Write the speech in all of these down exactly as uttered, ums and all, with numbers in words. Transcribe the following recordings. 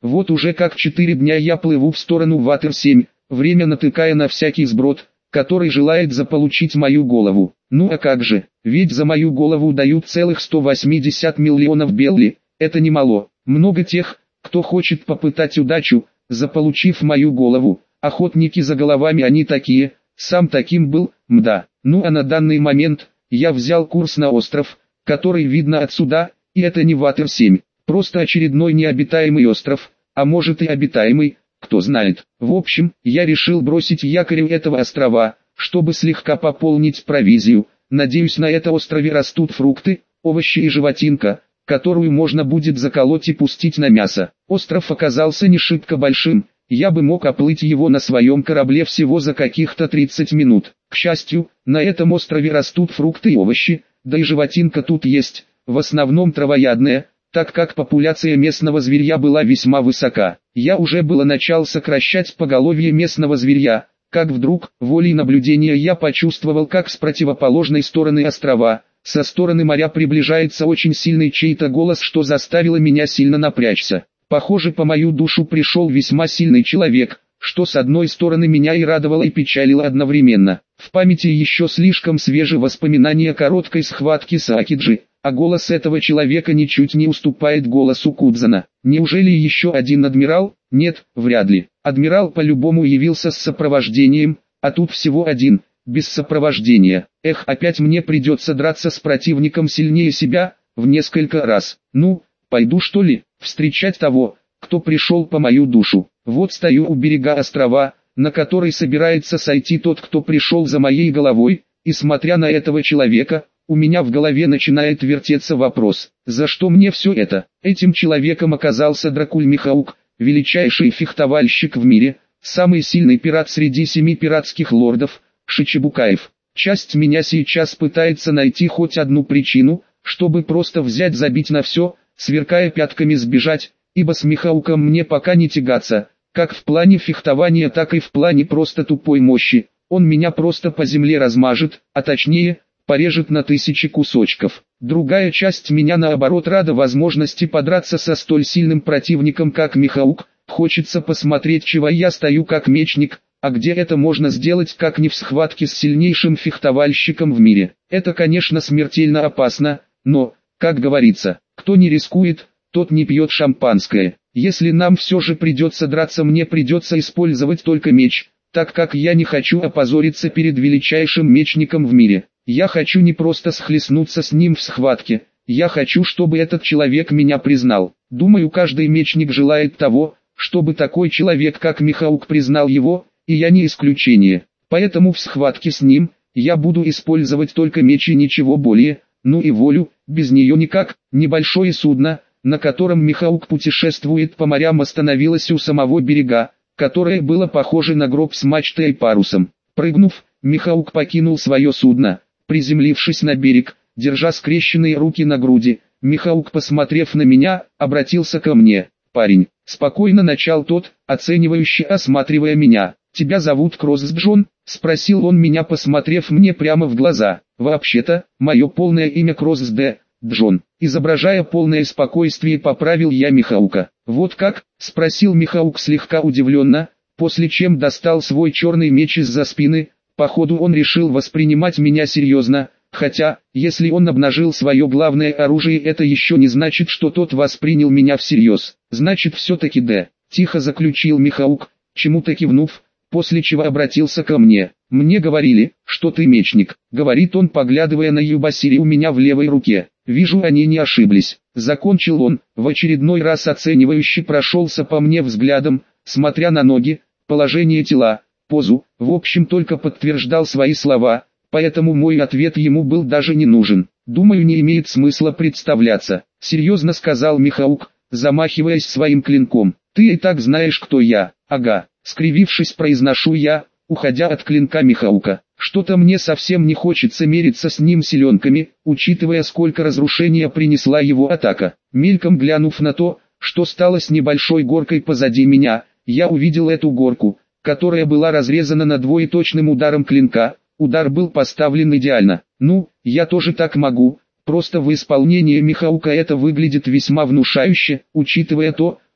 Вот уже как четыре дня я плыву в сторону Ватер семь, время натыкая на всякий сброд, который желает заполучить мою голову. Ну а как же, ведь за мою голову дают целых сто восемьдесят миллионов белли, это немало. Много тех, кто хочет попытать удачу, заполучив мою голову. Охотники за головами они такие, сам таким был, мда. Ну а на данный момент, я взял курс на остров, который видно отсюда, и это не Ватер семь, просто очередной необитаемый остров, а может и обитаемый, кто знает. В общем, я решил бросить якорь у этого острова, чтобы слегка пополнить провизию. Надеюсь, на этом острове растут фрукты, овощи и животинка, которую можно будет заколоть и пустить на мясо. Остров оказался не шибко большим, я бы мог оплыть его на своем корабле всего за каких-то тридцать минут. К счастью, на этом острове растут фрукты и овощи, да и животинка тут есть, в основном травоядная, так как популяция местного зверья была весьма высока. Я уже было начал сокращать поголовье местного зверья, как вдруг, волей наблюдения я почувствовал, как с противоположной стороны острова, со стороны моря приближается очень сильный чей-то голос, что заставило меня сильно напрячься. Похоже, по мою душу пришел весьма сильный человек, что с одной стороны меня и радовало, и печалило одновременно. В памяти еще слишком свежи воспоминания короткой схватки с Акиджи, а голос этого человека ничуть не уступает голосу Кудзана. Неужели еще один адмирал? Нет, вряд ли. Адмирал по-любому явился с сопровождением, а тут всего один, без сопровождения. Эх, опять мне придется драться с противником сильнее себя, в несколько раз. Ну, пойду что ли, встречать того, кто пришел по мою душу. Вот стою у берега острова, на который собирается сойти тот, кто пришел за моей головой, и смотря на этого человека, у меня в голове начинает вертеться вопрос, за что мне все это? Этим человеком оказался Дракуль Михаук, величайший фехтовальщик в мире, самый сильный пират среди семи пиратских лордов, Шичибукаев. Часть меня сейчас пытается найти хоть одну причину, чтобы просто взять, забить на все, сверкая пятками сбежать, ибо с Михауком мне пока не тягаться, как в плане фехтования, так и в плане просто тупой мощи. Он меня просто по земле размажет, а точнее, порежет на тысячи кусочков. Другая часть меня наоборот рада возможности подраться со столь сильным противником, как Михаук. Хочется посмотреть, чего я стою как мечник, а где это можно сделать, как не в схватке с сильнейшим фехтовальщиком в мире. Это, конечно, смертельно опасно, но, как говорится, кто не рискует, тот не пьет шампанское. Если нам все же придется драться, мне придется использовать только меч, так как я не хочу опозориться перед величайшим мечником в мире. Я хочу не просто схлестнуться с ним в схватке, я хочу, чтобы этот человек меня признал. Думаю, каждый мечник желает того, чтобы такой человек, как Михаук, признал его, и я не исключение. Поэтому в схватке с ним, я буду использовать только меч и ничего более, ну и волю, без нее никак. Небольшое судно, на котором Михаук путешествует по морям, остановилось у самого берега, которое было похоже на гроб с мачтой и парусом. Прыгнув, Михаук покинул свое судно. Приземлившись на берег, держа скрещенные руки на груди, Михаук, посмотрев на меня, обратился ко мне. «Парень», — спокойно начал тот, оценивающе осматривая меня. «Тебя зовут Кросс Джон?» — спросил он меня, посмотрев мне прямо в глаза. «Вообще-то, мое полное имя Кросс Д. Джон». Изображая полное спокойствие, поправил я Михаука. «Вот как?» — спросил Михаук слегка удивленно, после чем достал свой черный меч из-за спины. Походу он решил воспринимать меня серьезно, хотя, если он обнажил свое главное оружие, это еще не значит, что тот воспринял меня всерьез. Значит, все-таки да, тихо заключил Михаук, чему-то кивнув, после чего обратился ко мне. «Мне говорили, что ты мечник», — говорит он, поглядывая на юбасири у меня в левой руке. «Вижу, они не ошиблись». Закончил он, в очередной раз оценивающе прошелся по мне взглядом, смотря на ноги, положение тела, позу, в общем только подтверждал свои слова, поэтому мой ответ ему был даже не нужен. «Думаю, не имеет смысла представляться», — серьезно сказал Михаук, замахиваясь своим клинком. «Ты и так знаешь, кто я». «Ага», — скривившись, произношу я, уходя от клинка Михаука. Что-то мне совсем не хочется мериться с ним силенками, учитывая, сколько разрушения принесла его атака. Мельком глянув на то, что стало с небольшой горкой позади меня, я увидел эту горку, которая была разрезана надвое точным ударом клинка. Удар был поставлен идеально. Ну, я тоже так могу, просто в исполнении Михаука это выглядит весьма внушающе, учитывая то,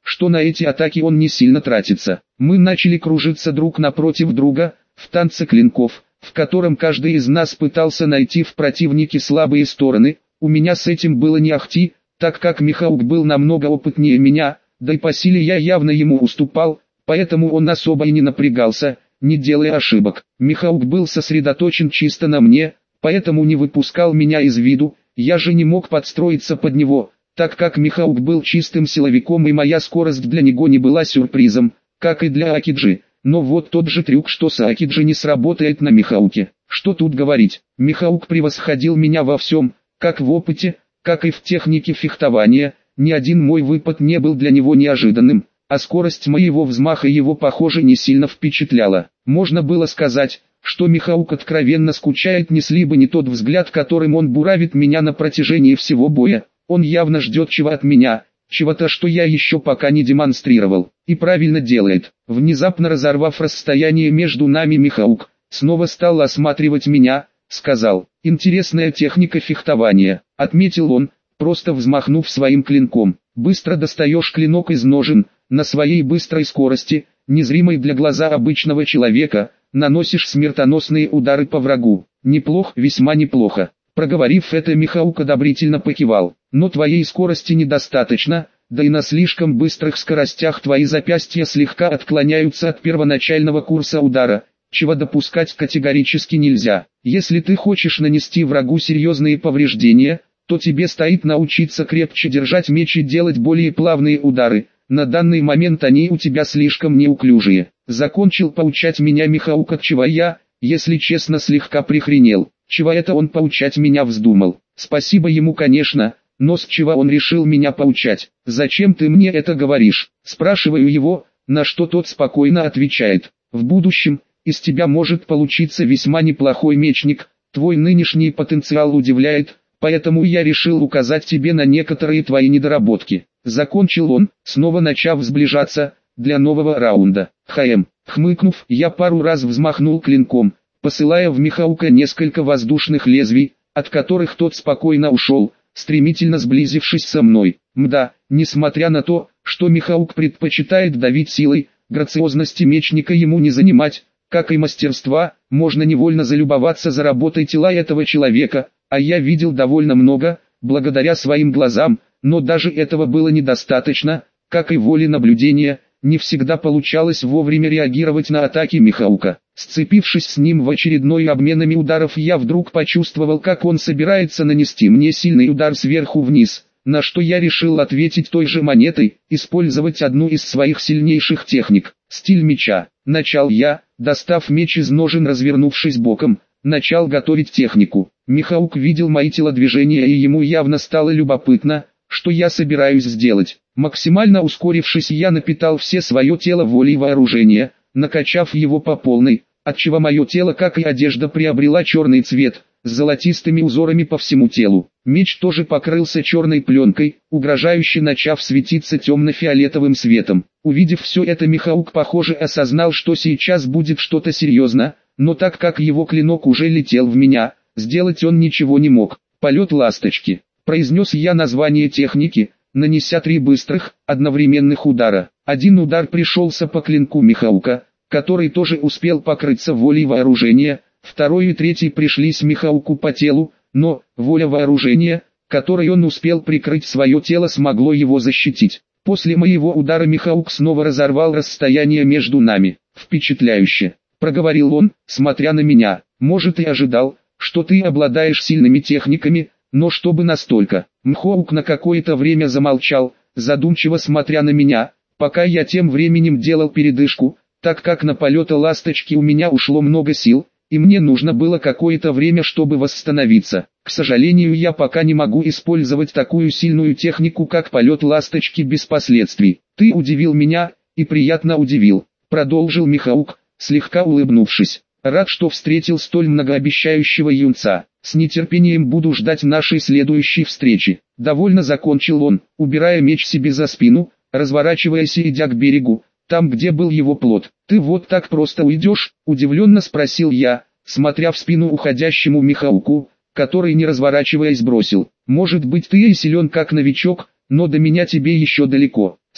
что на эти атаки он не сильно тратится. Мы начали кружиться друг напротив друга, в танце клинков, в котором каждый из нас пытался найти в противнике слабые стороны. У меня с этим было не ахти, так как Михаук был намного опытнее меня, да и по силе я явно ему уступал, поэтому он особо и не напрягался, не делая ошибок. Михаук был сосредоточен чисто на мне, поэтому не выпускал меня из виду, я же не мог подстроиться под него, так как Михаук был чистым силовиком и моя скорость для него не была сюрпризом, как и для Акиджи. Но вот тот же трюк, что с Акиджи, не сработает на Михауке. Что тут говорить, Михаук превосходил меня во всем, как в опыте, как и в технике фехтования. Ни один мой выпад не был для него неожиданным, а скорость моего взмаха его, похоже, не сильно впечатляла. Можно было сказать, что Михаук откровенно скучает, несли бы не тот взгляд, которым он буравит меня на протяжении всего боя. Он явно ждет чего от меня, чего-то, что я еще пока не демонстрировал, и правильно делает. Внезапно разорвав расстояние между нами, Михаук снова стал осматривать меня, сказал: «Интересная техника фехтования», — отметил он, просто взмахнув своим клинком. «Быстро достаешь клинок из ножен, на своей быстрой скорости, незримой для глаза обычного человека, наносишь смертоносные удары по врагу. Неплохо, весьма неплохо». Проговорив это, Михаук одобрительно покивал. «Но твоей скорости недостаточно, да и на слишком быстрых скоростях твои запястья слегка отклоняются от первоначального курса удара, чего допускать категорически нельзя. Если ты хочешь нанести врагу серьезные повреждения, то тебе стоит научиться крепче держать меч и делать более плавные удары. На данный момент они у тебя слишком неуклюжие». Закончил поучать меня Михаук, от чего я, если честно, слегка прихренел. Чего это он поучать меня вздумал? Спасибо ему, конечно, но с чего он решил меня поучать? «Зачем ты мне это говоришь?» Спрашиваю его, на что тот спокойно отвечает: «В будущем из тебя может получиться весьма неплохой мечник, твой нынешний потенциал удивляет, поэтому я решил указать тебе на некоторые твои недоработки». Закончил он, снова начав сближаться, для нового раунда. «Хм». Хмыкнув, я пару раз взмахнул клинком, посылая в Михаука несколько воздушных лезвий, от которых тот спокойно ушел, стремительно сблизившись со мной. Мда, несмотря на то, что Михаук предпочитает давить силой, грациозности мечника ему не занимать, как и мастерства. Можно невольно залюбоваться за работой тела этого человека, а я видел довольно много, благодаря своим глазам, но даже этого было недостаточно, как и воли наблюдения. Не всегда получалось вовремя реагировать на атаки Михаука. Сцепившись с ним в очередной обменами ударов, я вдруг почувствовал, как он собирается нанести мне сильный удар сверху вниз, на что я решил ответить той же монетой, использовать одну из своих сильнейших техник – стиль меча. Начал я, достав меч из ножен, развернувшись боком, начал готовить технику. Михаук видел мои телодвижения, и ему явно стало любопытно, что я собираюсь сделать. Максимально ускорившись, я напитал все свое тело волей вооружения, накачав его по полной, отчего мое тело, как и одежда, приобрела черный цвет, с золотистыми узорами по всему телу. Меч тоже покрылся черной пленкой, угрожающе начав светиться темно-фиолетовым светом. Увидев все это, Михаук, похоже, осознал, что сейчас будет что-то серьезно, но так как его клинок уже летел в меня, сделать он ничего не мог. «Полет ласточки», произнес я название техники, нанеся три быстрых, одновременных удара. Один удар пришелся по клинку Михаука, который тоже успел покрыться волей вооружения, второй и третий пришлись Михауку по телу, но воля вооружения, которой он успел прикрыть свое тело, смогло его защитить. После моего удара Михаук снова разорвал расстояние между нами. «Впечатляюще», — проговорил он, смотря на меня. «Может, и ожидал, что ты обладаешь сильными техниками, но чтобы настолько». Михаук на какое-то время замолчал, задумчиво смотря на меня, пока я тем временем делал передышку, так как на полет ласточки у меня ушло много сил, и мне нужно было какое-то время, чтобы восстановиться. К сожалению, я пока не могу использовать такую сильную технику, как полет ласточки, без последствий. «Ты удивил меня, и приятно удивил», — продолжил Михаук, слегка улыбнувшись. «Рад, что встретил столь многообещающего юнца. С нетерпением буду ждать нашей следующей встречи». Довольно закончил он, убирая меч себе за спину, разворачиваясь и идя к берегу, там, где был его плот. «Ты вот так просто уйдешь?» – удивленно спросил я, смотря в спину уходящему Михауку, который, не разворачиваясь, бросил: «Может быть, ты и силен как новичок, но до меня тебе еще далеко».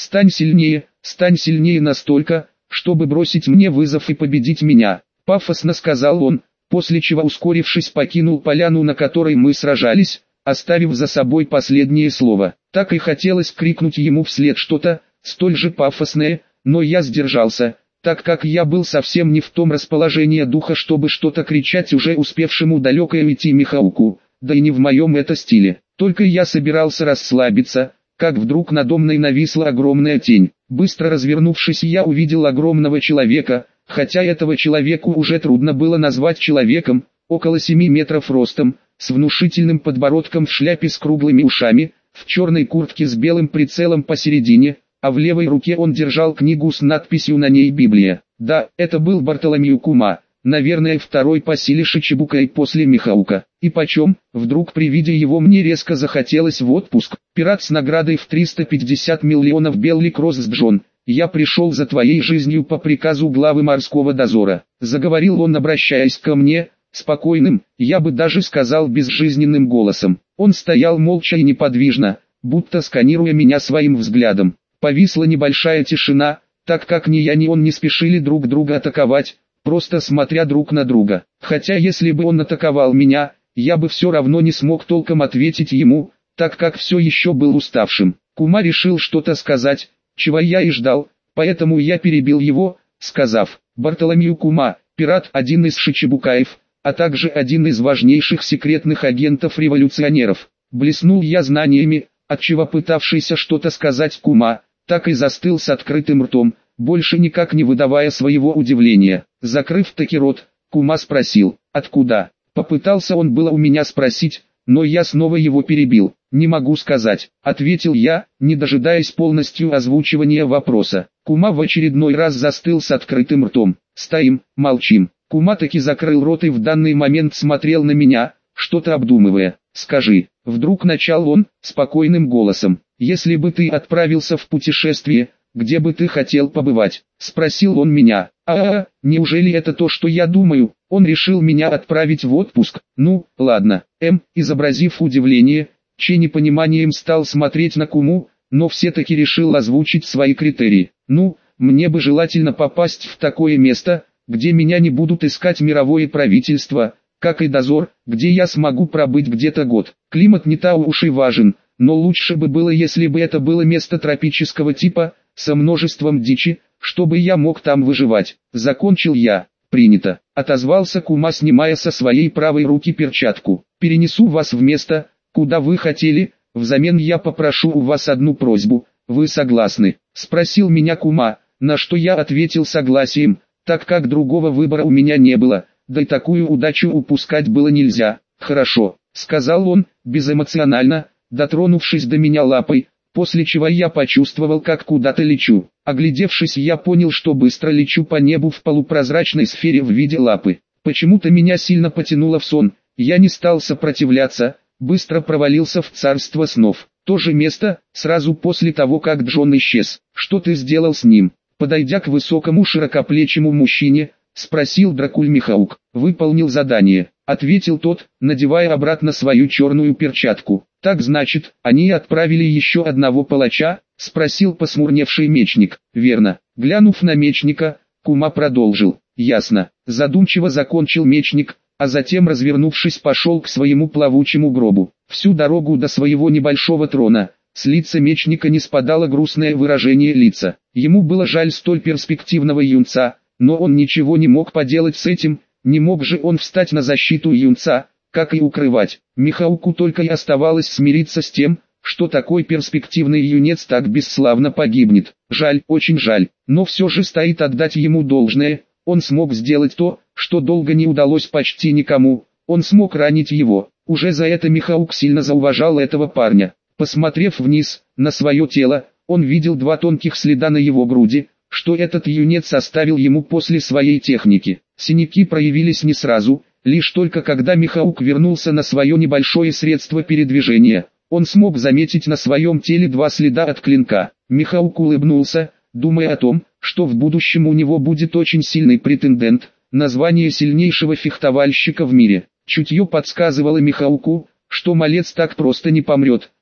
Стань сильнее, стань сильнее настолько, чтобы бросить мне вызов и победить меня. Пафосно сказал он, после чего, ускорившись, покинул поляну, на которой мы сражались, оставив за собой последнее слово. Так и хотелось крикнуть ему вслед что-то, столь же пафосное, но я сдержался, так как я был совсем не в том расположении духа, чтобы что-то кричать уже успевшему далеко уйти Михауку, да и не в моем это стиле. Только я собирался расслабиться, как вдруг надо мной нависла огромная тень. Быстро развернувшись, я увидел огромного человека, хотя этого человеку уже трудно было назвать человеком, около семи метров ростом, с внушительным подбородком в шляпе с круглыми ушами, в черной куртке с белым прицелом посередине, а в левой руке он держал книгу с надписью на ней «Библия». Да, это был Бартоломью Кума, наверное второй по силе Шичибукай после Михаука. И почем, вдруг при виде его мне резко захотелось в отпуск. Пират с наградой в триста пятьдесят миллионов Белли Кросс Джон. Я пришел за твоей жизнью по приказу главы морского дозора. Заговорил он, обращаясь ко мне, спокойным, я бы даже сказал безжизненным голосом. Он стоял молча и неподвижно, будто сканируя меня своим взглядом. Повисла небольшая тишина, так как ни я ни он не спешили друг друга атаковать, просто смотря друг на друга. Хотя если бы он атаковал меня, я бы все равно не смог толком ответить ему, так как все еще был уставшим. Кума решил что-то сказать, чего я и ждал, поэтому я перебил его, сказав: «Бартоломью Кума, пират, один из Шичибукаев, а также один из важнейших секретных агентов-революционеров». Блеснул я знаниями, отчего пытавшийся что-то сказать Кума, так и застыл с открытым ртом, больше никак не выдавая своего удивления. Закрыв таки рот, Кума спросил: «Откуда?» Попытался он было у меня спросить, но я снова его перебил. «Не могу сказать», — ответил я, не дожидаясь полностью озвучивания вопроса. Кума в очередной раз застыл с открытым ртом. «Стоим, молчим». Кума таки закрыл рот и в данный момент смотрел на меня, что-то обдумывая. «Скажи», — вдруг начал он, спокойным голосом, «если бы ты отправился в путешествие, где бы ты хотел побывать?» Спросил он меня. «А-а-а, неужели это то, что я думаю?» Он решил меня отправить в отпуск. «Ну, ладно». М, изобразив удивление, Че непониманием стал смотреть на Куму, но все-таки решил озвучить свои критерии. «Ну, мне бы желательно попасть в такое место, где меня не будут искать мировое правительство, как и дозор, где я смогу пробыть где-то год. Климат не так уж и важен, но лучше бы было, если бы это было место тропического типа, со множеством дичи, чтобы я мог там выживать». Закончил я. «Принято», — отозвался Кума, снимая со своей правой руки перчатку. «Перенесу вас в место, куда вы хотели, взамен я попрошу у вас одну просьбу, вы согласны?» Спросил меня Кума, на что я ответил согласием, так как другого выбора у меня не было, да и такую удачу упускать было нельзя. «Хорошо», — сказал он, безэмоционально, дотронувшись до меня лапой, после чего я почувствовал, как куда-то лечу. Оглядевшись, я понял, что быстро лечу по небу в полупрозрачной сфере в виде лапы. Почему-то меня сильно потянуло в сон, я не стал сопротивляться, быстро провалился в царство снов. То же место, сразу после того, как Джон исчез. «Что ты сделал с ним?» Подойдя к высокому широкоплечему мужчине, спросил Дракуль Михаук. «Выполнил задание», — ответил тот, надевая обратно свою черную перчатку. «Так значит, они отправили еще одного палача?» — спросил посмурневший мечник. «Верно». Глянув на мечника, Кума продолжил. «Ясно». Задумчиво закончил мечник, а затем, развернувшись, пошел к своему плавучему гробу. Всю дорогу до своего небольшого трона, с лица мечника не спадало грустное выражение лица. Ему было жаль столь перспективного юнца, но он ничего не мог поделать с этим, не мог же он встать на защиту юнца, как и укрывать. Михауку только и оставалось смириться с тем, что такой перспективный юнец так бесславно погибнет. Жаль, очень жаль, но все же стоит отдать ему должное, он смог сделать то, что долго не удалось почти никому, он смог ранить его. Уже за это Михаук сильно зауважал этого парня. Посмотрев вниз, на свое тело, он видел два тонких следа на его груди, что этот юнец оставил ему после своей техники. Синяки проявились не сразу, лишь только когда Михаук вернулся на свое небольшое средство передвижения. Он смог заметить на своем теле два следа от клинка. Михаук улыбнулся, думая о том, что в будущем у него будет очень сильный претендент, на звание сильнейшего фехтовальщика в мире. Чутье подсказывало Михауку, что малец так просто не помрет,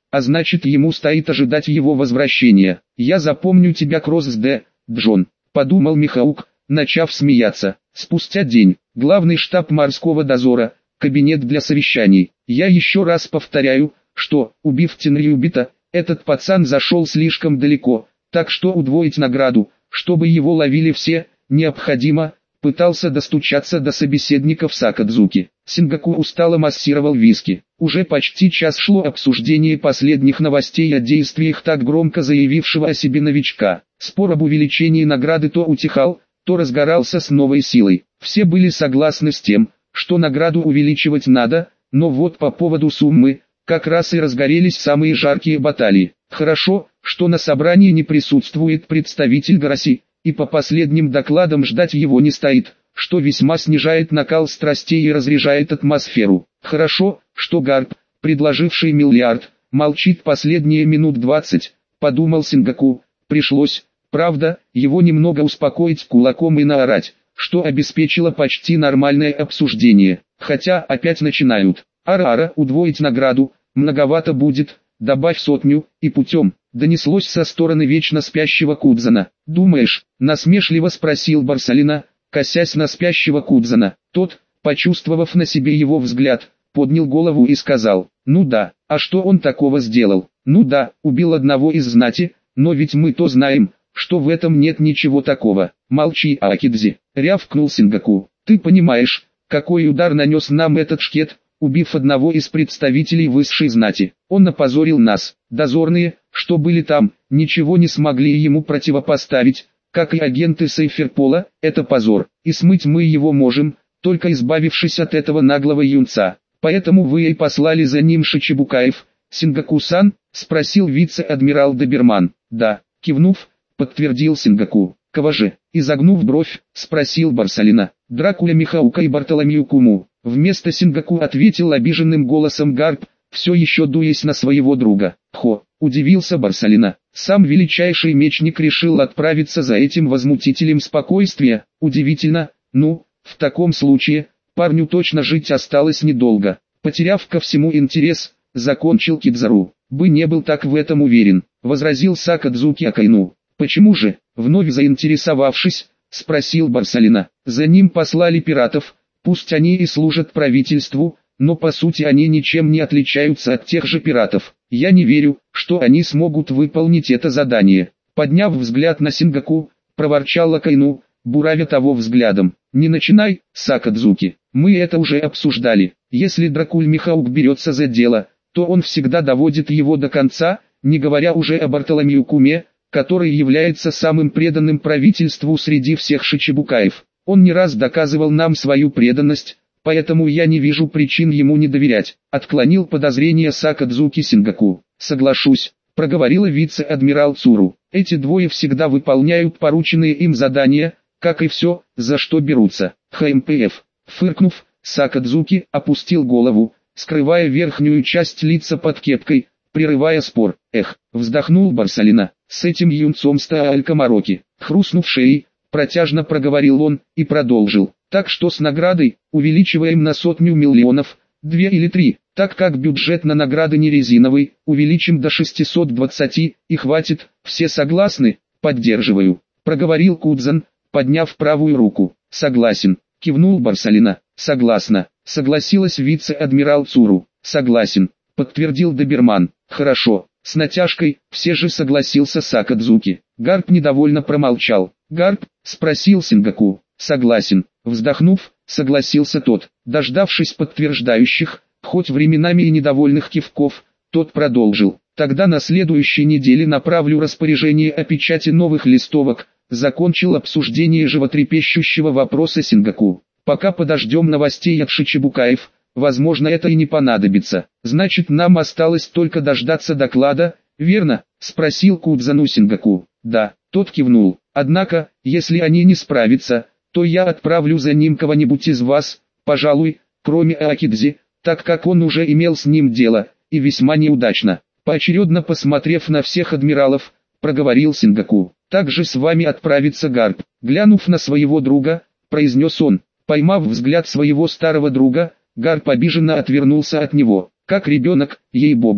а значит ему стоит ожидать его возвращения. «Я запомню тебя, Кросс-Д, Джон», — подумал Михаук, начав смеяться. Спустя день, главный штаб морского дозора, кабинет для совещаний. «Я еще раз повторяю, что, убив Тенриубита, этот пацан зашел слишком далеко, так что удвоить награду, чтобы его ловили все, необходимо», — пытался достучаться до собеседников Сакадзуки. Сингаку устало массировал виски. Уже почти час шло обсуждение последних новостей о действиях так громко заявившего о себе новичка. Спор об увеличении награды то утихал, то разгорался с новой силой. Все были согласны с тем, что награду увеличивать надо, но вот по поводу суммы, как раз и разгорелись самые жаркие баталии. Хорошо, что на собрании не присутствует представитель Гараси, и по последним докладам ждать его не стоит, что весьма снижает накал страстей и разряжает атмосферу. Хорошо, что Гарп, предложивший миллиард, молчит последние минут двадцать, подумал Сингаку. Пришлось, правда, его немного успокоить кулаком и наорать, что обеспечило почти нормальное обсуждение. Хотя опять начинают. «Ара-ара, удвоить награду, многовато будет, добавь сотню, и путем», донеслось со стороны вечно спящего Кудзана. «Думаешь?» — насмешливо спросил Барсалина, косясь на спящего Кудзана. Тот, почувствовав на себе его взгляд, поднял голову и сказал: «Ну да, а что он такого сделал? Ну да, убил одного из знати, но ведь мы то знаем, что в этом нет ничего такого». «Молчи, Акидзи», — рявкнул Сингаку. «Ты понимаешь, какой удар нанес нам этот шкет, убив одного из представителей высшей знати? Он опозорил нас. Дозорные, что были там, ничего не смогли ему противопоставить, как и агенты Сейферпола. Это позор, и смыть мы его можем, только избавившись от этого наглого юнца. Поэтому вы и послали за ним Шичибукаев, Сингаку-сан?» — спросил вице-адмирал Доберман. «Да», — кивнув, подтвердил Сингаку. «Кого же?» — изогнув бровь, спросил Барсалина. «Дракуля, Михаука и Бартоломью Куму». Вместо Сингаку ответил обиженным голосом Гарп, все еще дуясь на своего друга. «Хо!» — удивился Барсалина. «Сам величайший мечник решил отправиться за этим возмутителем спокойствия. Удивительно. Ну, в таком случае, парню точно жить осталось недолго». Потеряв ко всему интерес, закончил Кидзару. «Бы не был так в этом уверен», — возразил Сакадзуки Акайну. «Почему же?» — вновь заинтересовавшись, спросил Барсалина. «За ним послали пиратов, пусть они и служат правительству, но по сути они ничем не отличаются от тех же пиратов. Я не верю, что они смогут выполнить это задание». Подняв взгляд на Сингаку, проворчал Акайну, буравя того взглядом. «Не начинай, Сакадзуки, мы это уже обсуждали. Если Дракуль Михаук берется за дело, то он всегда доводит его до конца, не говоря уже о Бартоломью Куме, который является самым преданным правительству среди всех Шичибукаев. Он не раз доказывал нам свою преданность, поэтому я не вижу причин ему не доверять», — отклонил подозрения Сакадзуки Сингаку. «Соглашусь», — проговорила вице-адмирал Цуру. «Эти двое всегда выполняют порученные им задания, как и все, за что берутся». ХМПФ. Фыркнув, Сакадзуки опустил голову, скрывая верхнюю часть лица под кепкой, прерывая спор. «Эх», — вздохнул Барсалина, — «с этим юнцом Стаалькамароки». Хрустнув шеей, протяжно проговорил он, и продолжил. «Так что с наградой, увеличиваем на сотню миллионов, две или три, так как бюджет на награды не резиновый, увеличим до шестисот двадцати, и хватит, все согласны?» «Поддерживаю», — проговорил Кудзан, подняв правую руку. «Согласен», — кивнул Барсалина. «Согласна», — согласилась вице-адмирал Цуру. «Согласен», — подтвердил Доберман. «Хорошо». С натяжкой, все же согласился Сакадзуки. Гарп недовольно промолчал. «Гарп?» — спросил Сингаку. «Согласен». Вздохнув, согласился тот. Дождавшись подтверждающих, хоть временами и недовольных кивков, тот продолжил. «Тогда на следующей неделе направлю распоряжение о печати новых листовок», закончил обсуждение животрепещущего вопроса Сингаку. «Пока подождем новостей от Шичибукаев. Возможно, это и не понадобится. Значит, нам осталось только дождаться доклада, верно?» — спросил Кудзану Сингаку. «Да», — тот кивнул. «Однако, если они не справятся, то я отправлю за ним кого-нибудь из вас, пожалуй, кроме Акидзи, так как он уже имел с ним дело, и весьма неудачно». Поочередно посмотрев на всех адмиралов, проговорил Сингаку. «Также с вами отправится Гарп». Глянув на своего друга, произнес он. Поймав взгляд своего старого друга, Гарп обиженно отвернулся от него. «Как ребенок, ей-богу»,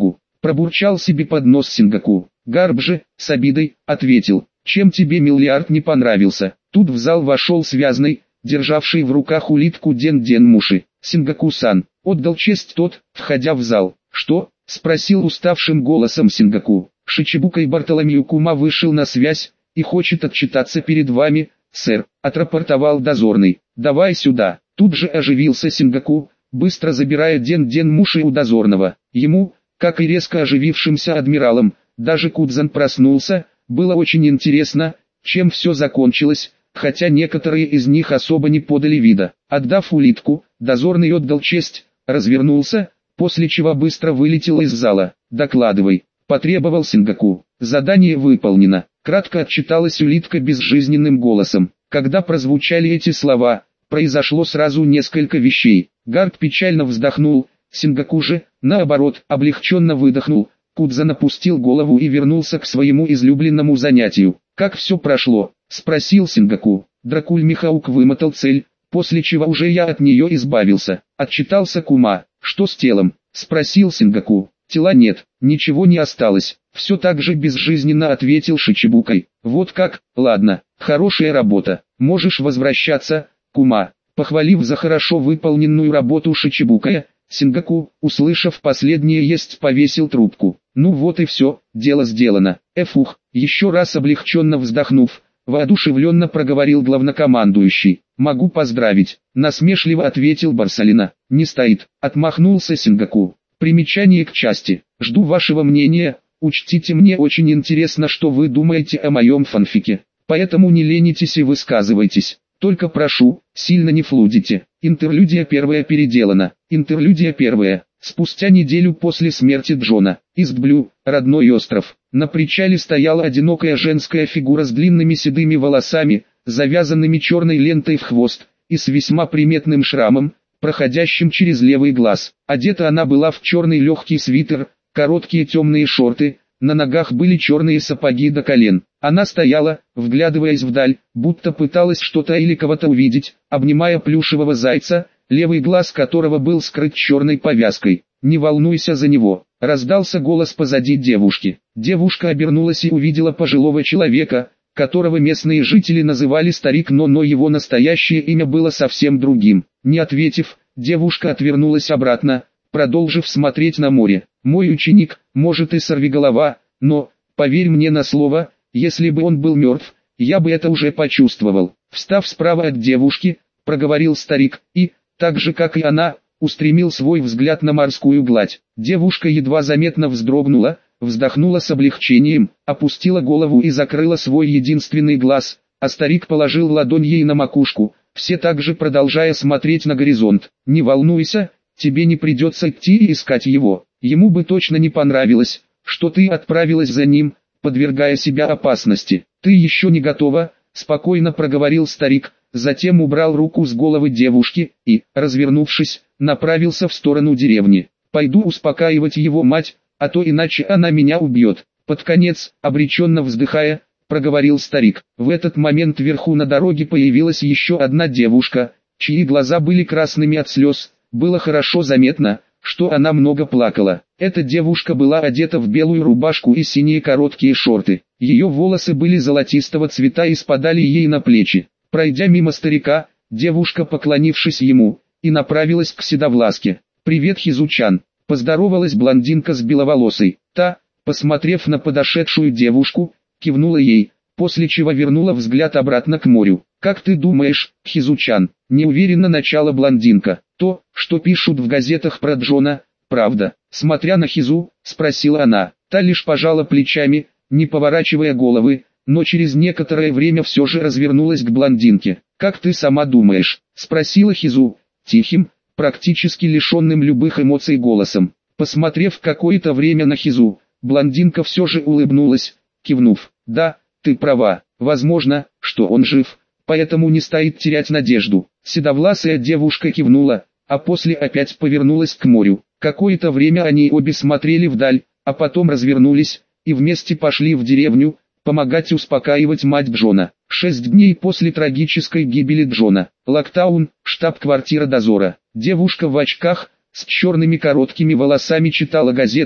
Пробурчал себе под нос Сингаку. Гарб же, с обидой, ответил: чем тебе миллиард не понравился? Тут в зал вошел связный, державший в руках улитку Ден-Ден Муши. Сингаку-сан, отдал честь тот, входя в зал. Что? Спросил уставшим голосом Сингаку. Шичибука и Бартоломью Кума вышел на связь, и хочет отчитаться перед вами, сэр, отрапортовал дозорный. Давай сюда. Тут же оживился Сингаку, быстро забирая Ден-Ден Муши у дозорного. Ему, как и резко оживившимся адмиралам, даже Кудзан проснулся. Было очень интересно, чем все закончилось, хотя некоторые из них особо не подали вида. Отдав улитку, дозорный отдал честь, развернулся, после чего быстро вылетел из зала. «Докладывай», — потребовал Сингаку. «Задание выполнено», — кратко отчиталась улитка безжизненным голосом. Когда прозвучали эти слова, произошло сразу несколько вещей. Гард печально вздохнул, Сингаку же, наоборот, облегченно выдохнул. Кудзан опустил голову и вернулся к своему излюбленному занятию. «Как все прошло?» — спросил Сингаку. Дракуль Михаук вымотал цель, после чего уже я от нее избавился. Отчитался Кума. «Что с телом?» — спросил Сингаку. «Тела нет, ничего не осталось», — все так же безжизненно ответил Шичибукой. «Вот как? Ладно, хорошая работа, можешь возвращаться, Кума». Похвалив за хорошо выполненную работу Шичибукая, Сингаку, услышав последнее есть, повесил трубку. «Ну вот и все, дело сделано». Эфух, еще раз облегченно вздохнув, воодушевленно проговорил главнокомандующий. «Могу поздравить», — насмешливо ответил Барсалина. «Не стоит», — отмахнулся Сингаку. Примечание к части. Жду вашего мнения, учтите, мне очень интересно, что вы думаете о моем фанфике. Поэтому не ленитесь и высказывайтесь. Только прошу, сильно не флудите. Интерлюдия первая переделана. Интерлюдия первая. Спустя неделю после смерти Джона. Истблю, родной остров. На причале стояла одинокая женская фигура с длинными седыми волосами, завязанными черной лентой в хвост, и с весьма приметным шрамом, проходящим через левый глаз. Одета она была в черный легкий свитер, короткие темные шорты, на ногах были черные сапоги до колен. Она стояла, вглядываясь вдаль, будто пыталась что-то или кого-то увидеть, обнимая плюшевого зайца, левый глаз которого был скрыт черной повязкой. «Не волнуйся за него», — раздался голос позади девушки. Девушка обернулась и увидела пожилого человека, которого местные жители называли старик, но, но его настоящее имя было совсем другим. Не ответив, девушка отвернулась обратно, продолжив смотреть на море. «Мой ученик, может и сорвиголова, но, поверь мне на слово, если бы он был мертв, я бы это уже почувствовал». Встав справа от девушки, проговорил старик, и, так же как и она, устремил свой взгляд на морскую гладь. Девушка едва заметно вздрогнула, вздохнула с облегчением, опустила голову и закрыла свой единственный глаз, а старик положил ладонь ей на макушку, все так же продолжая смотреть на горизонт. «Не волнуйся, тебе не придется идти и искать его. Ему бы точно не понравилось, что ты отправилась за ним, подвергая себя опасности. Ты еще не готова», — спокойно проговорил старик, затем убрал руку с головы девушки и, развернувшись, направился в сторону деревни. «Пойду успокаивать его мать, а то иначе она меня убьет». Под конец, обреченно вздыхая, проговорил старик. В этот момент вверху на дороге появилась еще одна девушка, чьи глаза были красными от слез. Было хорошо заметно, что она много плакала. Эта девушка была одета в белую рубашку и синие короткие шорты. Ее волосы были золотистого цвета и спадали ей на плечи. Пройдя мимо старика, девушка, поклонившись ему, и направилась к Седовласке. «Привет, Хизучан», — поздоровалась блондинка с беловолосой. Та, посмотрев на подошедшую девушку, кивнула ей, после чего вернула взгляд обратно к морю. «Как ты думаешь, Хизучан?» — неуверенно начала блондинка. «То, что пишут в газетах про Джона, правда?» Смотря на Хизу, спросила она. Та лишь пожала плечами, не поворачивая головы, но через некоторое время все же развернулась к блондинке. «Как ты сама думаешь?» — спросила Хизу, тихим, практически лишенным любых эмоций голосом. Посмотрев какое-то время на Хизу, блондинка все же улыбнулась, кивнув. «Да, ты права, возможно, что он жив, поэтому не стоит терять надежду». Седовласая девушка кивнула, а после опять повернулась к морю. Какое-то время они обе смотрели вдаль, а потом развернулись, и вместе пошли в деревню, помогать успокаивать мать Джона. Шесть дней после трагической гибели Джона. Локтаун, штаб-квартира дозора. Девушка в очках, с черными короткими волосами читала газету,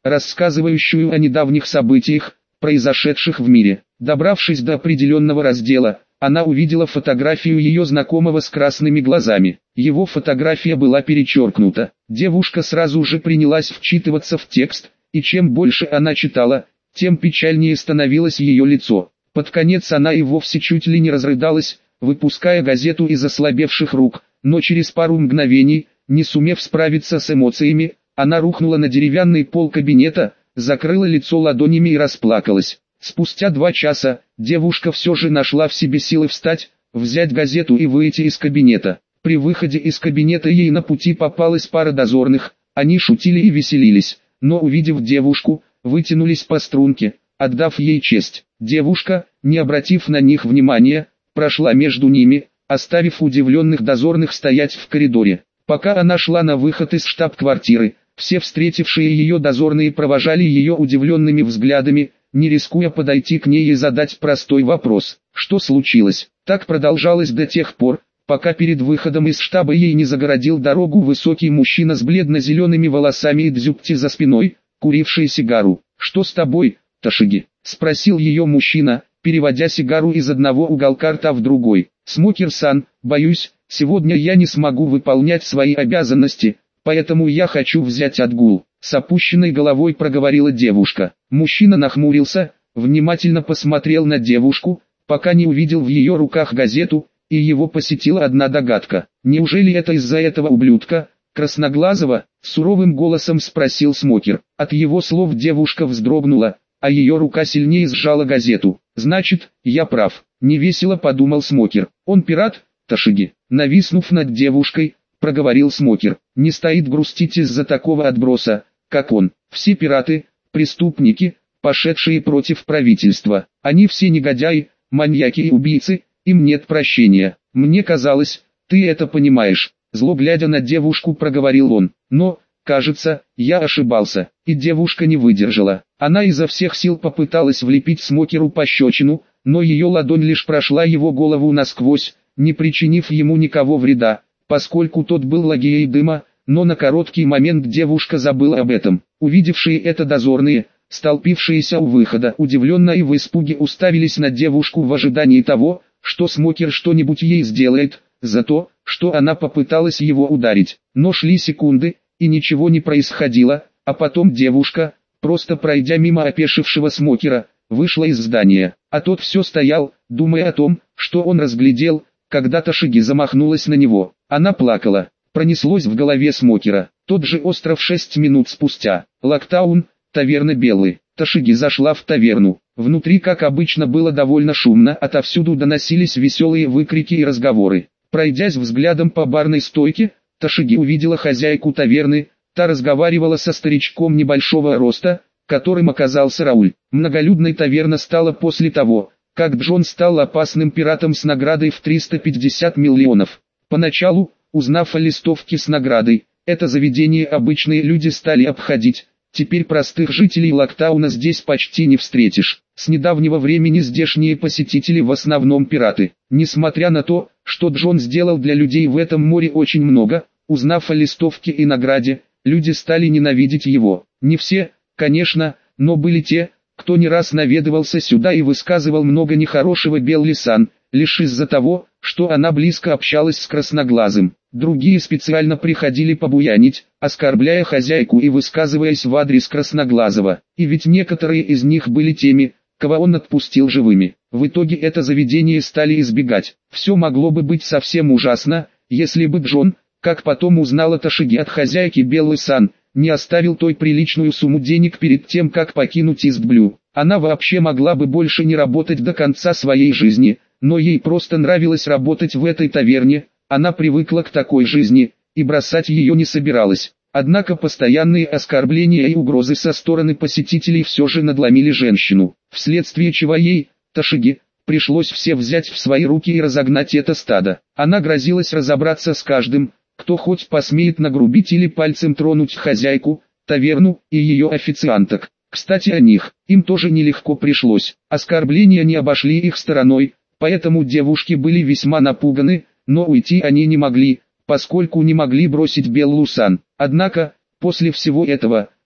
рассказывающую о недавних событиях, произошедших в мире. Добравшись до определенного раздела, она увидела фотографию ее знакомого с красными глазами. Его фотография была перечеркнута. Девушка сразу же принялась вчитываться в текст, и чем больше она читала, тем печальнее становилось ее лицо. Под конец она и вовсе чуть ли не разрыдалась, выпуская газету из ослабевших рук, но через пару мгновений, не сумев справиться с эмоциями, она рухнула на деревянный пол кабинета, закрыла лицо ладонями и расплакалась. Спустя два часа, девушка все же нашла в себе силы встать, взять газету и выйти из кабинета. При выходе из кабинета ей на пути попалась пара дозорных, они шутили и веселились, но увидев девушку, вытянулись по струнке, отдав ей честь. Девушка, не обратив на них внимания, прошла между ними, оставив удивленных дозорных стоять в коридоре. Пока она шла на выход из штаб-квартиры, все встретившие ее дозорные провожали ее удивленными взглядами, не рискуя подойти к ней и задать простой вопрос: что случилось? Так продолжалось до тех пор, пока перед выходом из штаба ей не загородил дорогу высокий мужчина с бледно-зелеными волосами и дзюбти за спиной, куривший сигару. «Что с тобой, Тошиги?» — спросил ее мужчина, переводя сигару из одного уголка рта в другой. «Смокер-сан, боюсь, сегодня я не смогу выполнять свои обязанности, поэтому я хочу взять отгул», — с опущенной головой проговорила девушка. Мужчина нахмурился, внимательно посмотрел на девушку, пока не увидел в ее руках газету, и его посетила одна догадка. «Неужели это из-за этого ублюдка, красноглазого?» — суровым голосом спросил Смокер. От его слов девушка вздрогнула, а ее рука сильнее сжала газету. «Значит, я прав», — невесело подумал Смокер. «Он пират, Тошиги?» Нависнув над девушкой, проговорил Смокер. «Не стоит грустить из-за такого отброса, как он. Все пираты — преступники, пошедшие против правительства. Они все негодяи, маньяки и убийцы, им нет прощения. Мне казалось, ты это понимаешь», — зло глядя на девушку проговорил он. «Но, кажется, я ошибался». И девушка не выдержала. Она изо всех сил попыталась влепить Смокеру пощечину, но ее ладонь лишь прошла его голову насквозь, не причинив ему никого вреда, поскольку тот был лагеей дыма, но на короткий момент девушка забыла об этом. Увидевшие это дозорные, столпившиеся у выхода, удивленно и в испуге уставились на девушку в ожидании того, что Смокер что-нибудь ей сделает, за то, что она попыталась его ударить. Но шли секунды, и ничего не происходило, а потом девушка, просто пройдя мимо опешившего Смокера, вышла из здания, а тот все стоял, думая о том, что он разглядел, когда Тошиги замахнулась на него. Она плакала, пронеслось в голове Смокера. Тот же остров шесть минут спустя. Локтаун, таверна Белый. Тошиги зашла в таверну. Внутри, как обычно, было довольно шумно, отовсюду доносились веселые выкрики и разговоры. Пройдясь взглядом по барной стойке, Тошиги увидела хозяйку таверны, та разговаривала со старичком небольшого роста, которым оказался Рауль. Многолюдной таверна стала после того, как Джон стал опасным пиратом с наградой в триста пятьдесят миллионов. Поначалу, узнав о листовке с наградой, это заведение обычные люди стали обходить. Теперь простых жителей Локтауна здесь почти не встретишь. С недавнего времени здешние посетители в основном пираты. Несмотря на то, что Джон сделал для людей в этом море очень много, узнав о листовке и награде, люди стали ненавидеть его. Не все, конечно, но были те, кто не раз наведывался сюда и высказывал много нехорошего Белли-сан, лишь из-за того, что она близко общалась с Красноглазым. Другие специально приходили побуянить, оскорбляя хозяйку и высказываясь в адрес Красноглазого. И ведь некоторые из них были теми, кого он отпустил живыми. В итоге это заведение стали избегать. Все могло бы быть совсем ужасно, если бы Джон, как потом узнала Тошиги от хозяйки Беллы-сан, не оставил той приличную сумму денег перед тем, как покинуть Истблю. Она вообще могла бы больше не работать до конца своей жизни, но ей просто нравилось работать в этой таверне, она привыкла к такой жизни, и бросать ее не собиралась. Однако постоянные оскорбления и угрозы со стороны посетителей все же надломили женщину, вследствие чего ей, Тошиги, пришлось все взять в свои руки и разогнать это стадо. Она грозилась разобраться с каждым, кто хоть посмеет нагрубить или пальцем тронуть хозяйку, таверну и ее официанток. Кстати о них, им тоже нелегко пришлось. Оскорбления не обошли их стороной, поэтому девушки были весьма напуганы, но уйти они не могли, поскольку не могли бросить Беллу-сан. Однако, после всего этого,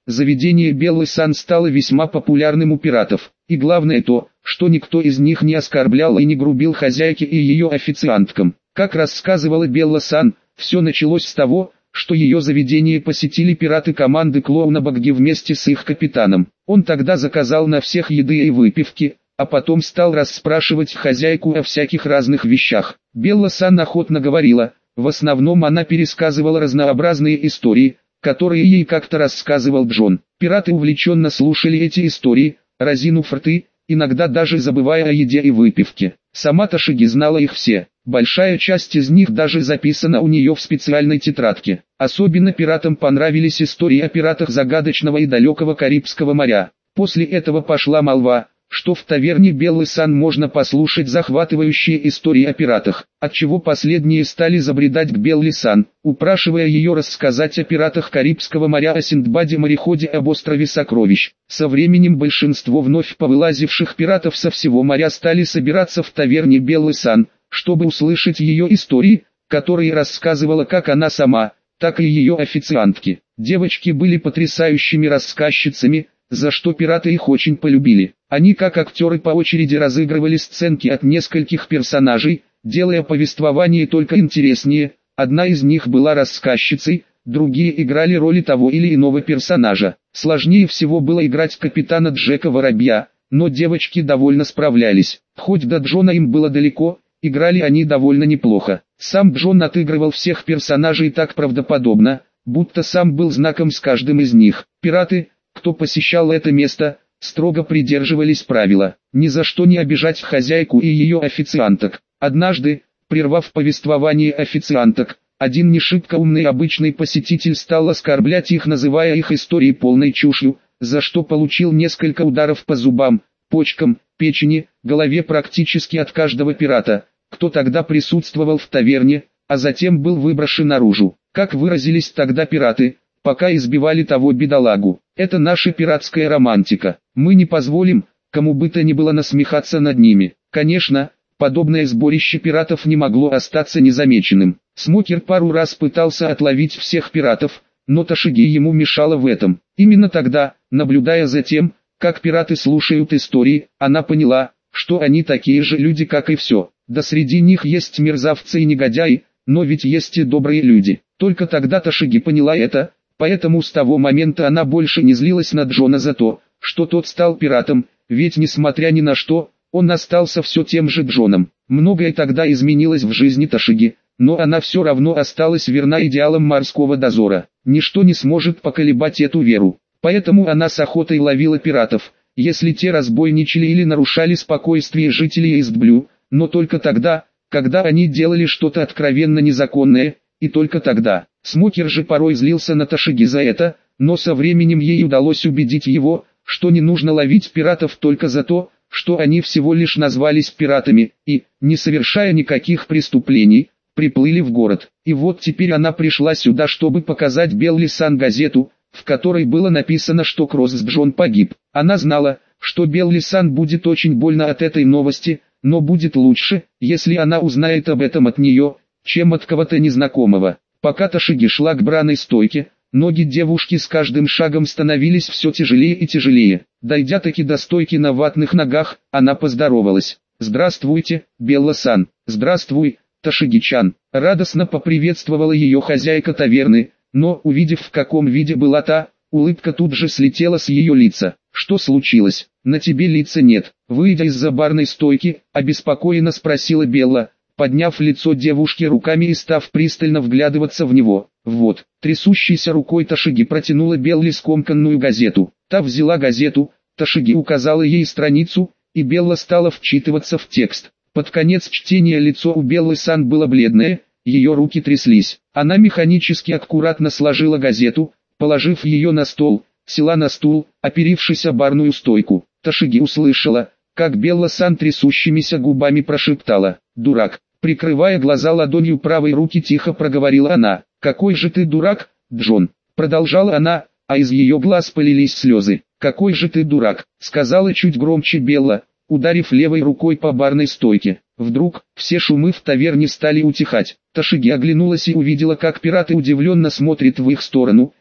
заведение Беллы Сан стало весьма популярным у пиратов. И главное то, что никто из них не оскорблял и не грубил хозяйке и ее официанткам. Как рассказывала Белла Сан, все началось с того, что ее заведение посетили пираты команды клоуна Багги вместе с их капитаном. Он тогда заказал на всех еды и выпивки, а потом стал расспрашивать хозяйку о всяких разных вещах. Белла Сан охотно говорила, в основном она пересказывала разнообразные истории, которые ей как-то рассказывал Джон. Пираты увлеченно слушали эти истории, разинув рты, иногда даже забывая о еде и выпивке. Сама Тошиги знала их все. Большая часть из них даже записана у нее в специальной тетрадке. Особенно пиратам понравились истории о пиратах загадочного и далекого Карибского моря. После этого пошла молва, что в таверне Беллы Сан можно послушать захватывающие истории о пиратах, отчего последние стали забредать к Белле Сан, упрашивая ее рассказать о пиратах Карибского моря, о Синдбаде-мореходе, об острове Сокровищ. Со временем большинство вновь повылазивших пиратов со всего моря стали собираться в таверне Беллы Сан, чтобы услышать ее истории, которые рассказывала как она сама, так и ее официантки. Девочки были потрясающими рассказчицами, за что пираты их очень полюбили. Они как актеры по очереди разыгрывали сценки от нескольких персонажей, делая повествование только интереснее. Одна из них была рассказчицей, другие играли роли того или иного персонажа. Сложнее всего было играть капитана Джека Воробья, но девочки довольно справлялись. Хоть до Джона им было далеко, играли они довольно неплохо. Сам Джон отыгрывал всех персонажей так правдоподобно, будто сам был знаком с каждым из них. Пираты, кто посещал это место, строго придерживались правила ни за что не обижать хозяйку и ее официанток. Однажды, прервав повествование официанток, один не шибко умный обычный посетитель стал оскорблять их, называя их истории полной чушью, за что получил несколько ударов по зубам, почкам, печени, голове практически от каждого пирата, кто тогда присутствовал в таверне, а затем был выброшен наружу. Как выразились тогда пираты, пока избивали того бедолагу. Это наша пиратская романтика. Мы не позволим, кому бы то ни было, насмехаться над ними. Конечно, подобное сборище пиратов не могло остаться незамеченным. Смокер пару раз пытался отловить всех пиратов, но Тошиги ему мешала в этом. Именно тогда, наблюдая за тем, как пираты слушают истории, она поняла, что они такие же люди, как и все. Да среди них есть мерзавцы и негодяи, но ведь есть и добрые люди. Только тогда Тошиги поняла это. Поэтому с того момента она больше не злилась на Джона за то, что тот стал пиратом, ведь несмотря ни на что, он остался все тем же Джоном. Многое тогда изменилось в жизни Тошиги, но она все равно осталась верна идеалам морского дозора. Ничто не сможет поколебать эту веру. Поэтому она с охотой ловила пиратов, если те разбойничали или нарушали спокойствие жителей Истблю, но только тогда, когда они делали что-то откровенно незаконное, и только тогда. Смокер же порой злился на Тошиги за это, но со временем ей удалось убедить его, что не нужно ловить пиратов только за то, что они всего лишь назвались пиратами, и, не совершая никаких преступлений, приплыли в город. И вот теперь она пришла сюда, чтобы показать Белле Сан газету, в которой было написано, что Кросс Джон погиб. Она знала, что Белле Сан будет очень больно от этой новости, но будет лучше, если она узнает об этом от нее, чем от кого-то незнакомого. Пока Тошиги шла к бранной стойке, ноги девушки с каждым шагом становились все тяжелее и тяжелее. Дойдя таки до стойки на ватных ногах, она поздоровалась. «Здравствуйте, Белла Сан». «Здравствуй, Тошиги-чан». Радостно поприветствовала ее хозяйка таверны, но, увидев, в каком виде была та, улыбка тут же слетела с ее лица. «Что случилось? На тебе лица нет». Выйдя из-за барной стойки, обеспокоенно спросила Белла, подняв лицо девушки руками и став пристально вглядываться в него. Вот, трясущейся рукой Тошиги протянула Белле скомканную газету. Та взяла газету, Тошиги указала ей страницу, и Белла стала вчитываться в текст. Под конец чтения лицо у Беллы Сан было бледное, ее руки тряслись. Она механически аккуратно сложила газету, положив ее на стол, села на стул, оперившись о барную стойку. Тошиги услышала, как Белла Сан трясущимися губами прошептала: «Дурак». Прикрывая глаза ладонью правой руки, тихо проговорила она: «Какой же ты дурак, Джон!» Продолжала она, а из ее глаз полились слезы. «Какой же ты дурак!» сказала чуть громче Белла, ударив левой рукой по барной стойке. Вдруг, все шумы в таверне стали утихать. Тошиги оглянулась и увидела, как пираты удивленно смотрят в их сторону.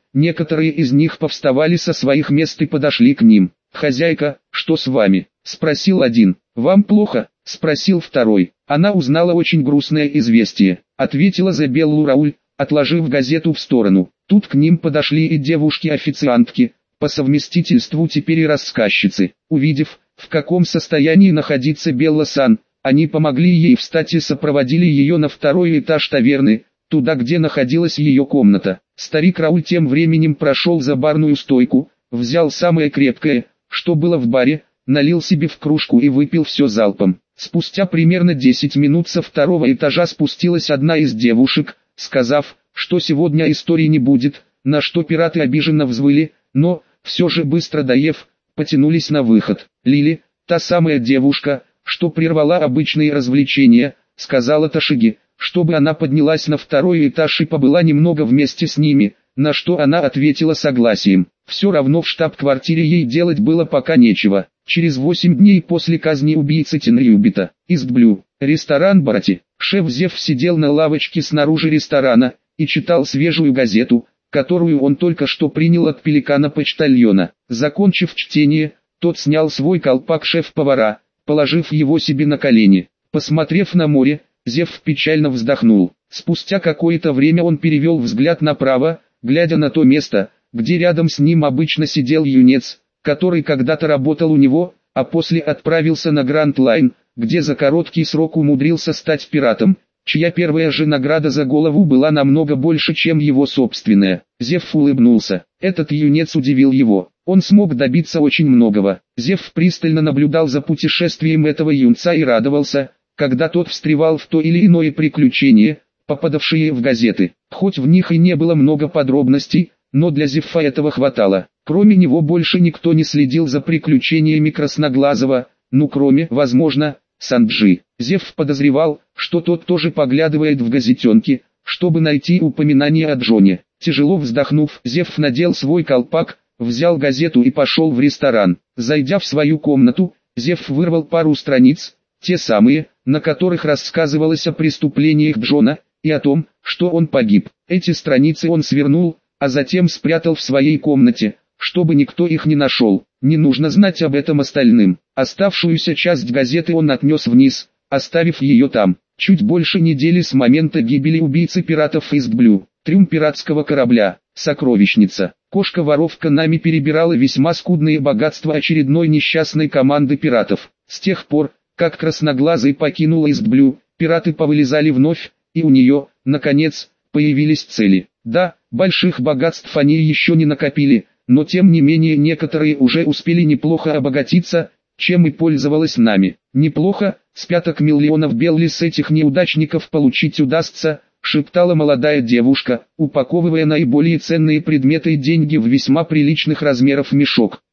некоторые из них повставали со своих мест и подошли к ним. «Хозяйка, что с вами?» – спросил один. «Вам плохо?» – спросил второй. Она узнала очень грустное известие. Ответила Забеллу Рауль, отложив газету в сторону. Тут к ним подошли и девушки-официантки, по совместительству теперь и рассказчицы. Увидев, в каком состоянии находится Белла Сан, они помогли ей встать и сопроводили ее на второй этаж таверны, туда, где находилась ее комната. Старик Рауль тем временем прошел за барную стойку, взял самое крепкое, что было в баре, налил себе в кружку и выпил все залпом. Спустя примерно десять минут со второго этажа спустилась одна из девушек, сказав, что сегодня истории не будет, на что пираты обиженно взвыли, но, все же быстро доев, потянулись на выход. Лили, та самая девушка, что прервала обычные развлечения, сказала Ташиги, чтобы она поднялась на второй этаж и побыла немного вместе с ними, на что она ответила согласием. Все равно в штаб-квартире ей делать было пока нечего. Через восемь дней после казни убийцы Тенрюбита, Истблю, ресторан Барати, шеф Зев сидел на лавочке снаружи ресторана и читал свежую газету, которую он только что принял от пеликана-почтальона. Закончив чтение, тот снял свой колпак шеф-повара, положив его себе на колени. Посмотрев на море, Зев печально вздохнул. Спустя какое-то время он перевел взгляд направо, глядя на то место, где рядом с ним обычно сидел юнец, который когда-то работал у него, а после отправился на Гранд Лайн, где за короткий срок умудрился стать пиратом, чья первая же награда за голову была намного больше, чем его собственная. Зев улыбнулся. Этот юнец удивил его. Он смог добиться очень многого. Зев пристально наблюдал за путешествием этого юнца и радовался, когда тот встревал в то или иное приключение, попадавшие в газеты. Хоть в них и не было много подробностей, но для Зефа этого хватало. Кроме него больше никто не следил за приключениями Красноглазого, ну кроме, возможно, Санджи. Зев подозревал, что тот тоже поглядывает в газетенки, чтобы найти упоминание о Джоне. Тяжело вздохнув, Зев надел свой колпак, взял газету и пошел в ресторан. Зайдя в свою комнату, Зев вырвал пару страниц, те самые, на которых рассказывалось о преступлениях Джона, и о том, что он погиб. Эти страницы он свернул, а затем спрятал в своей комнате, чтобы никто их не нашел. Не нужно знать об этом остальным. Оставшуюся часть газеты он отнес вниз, оставив ее там. Чуть больше недели с момента гибели убийцы пиратов Истблю. Трюм пиратского корабля. Сокровищница. Кошка-воровка нами перебирала весьма скудные богатства очередной несчастной команды пиратов. С тех пор, как Красноглазый покинул Истблю, пираты повылезали вновь, и у нее, наконец, появились цели. Да, больших богатств они еще не накопили, но тем не менее некоторые уже успели неплохо обогатиться, чем и пользовалась нами. Неплохо, с пяток миллионов белли с этих неудачников получить удастся, шептала молодая девушка, упаковывая наиболее ценные предметы и деньги в весьма приличных размеров мешок.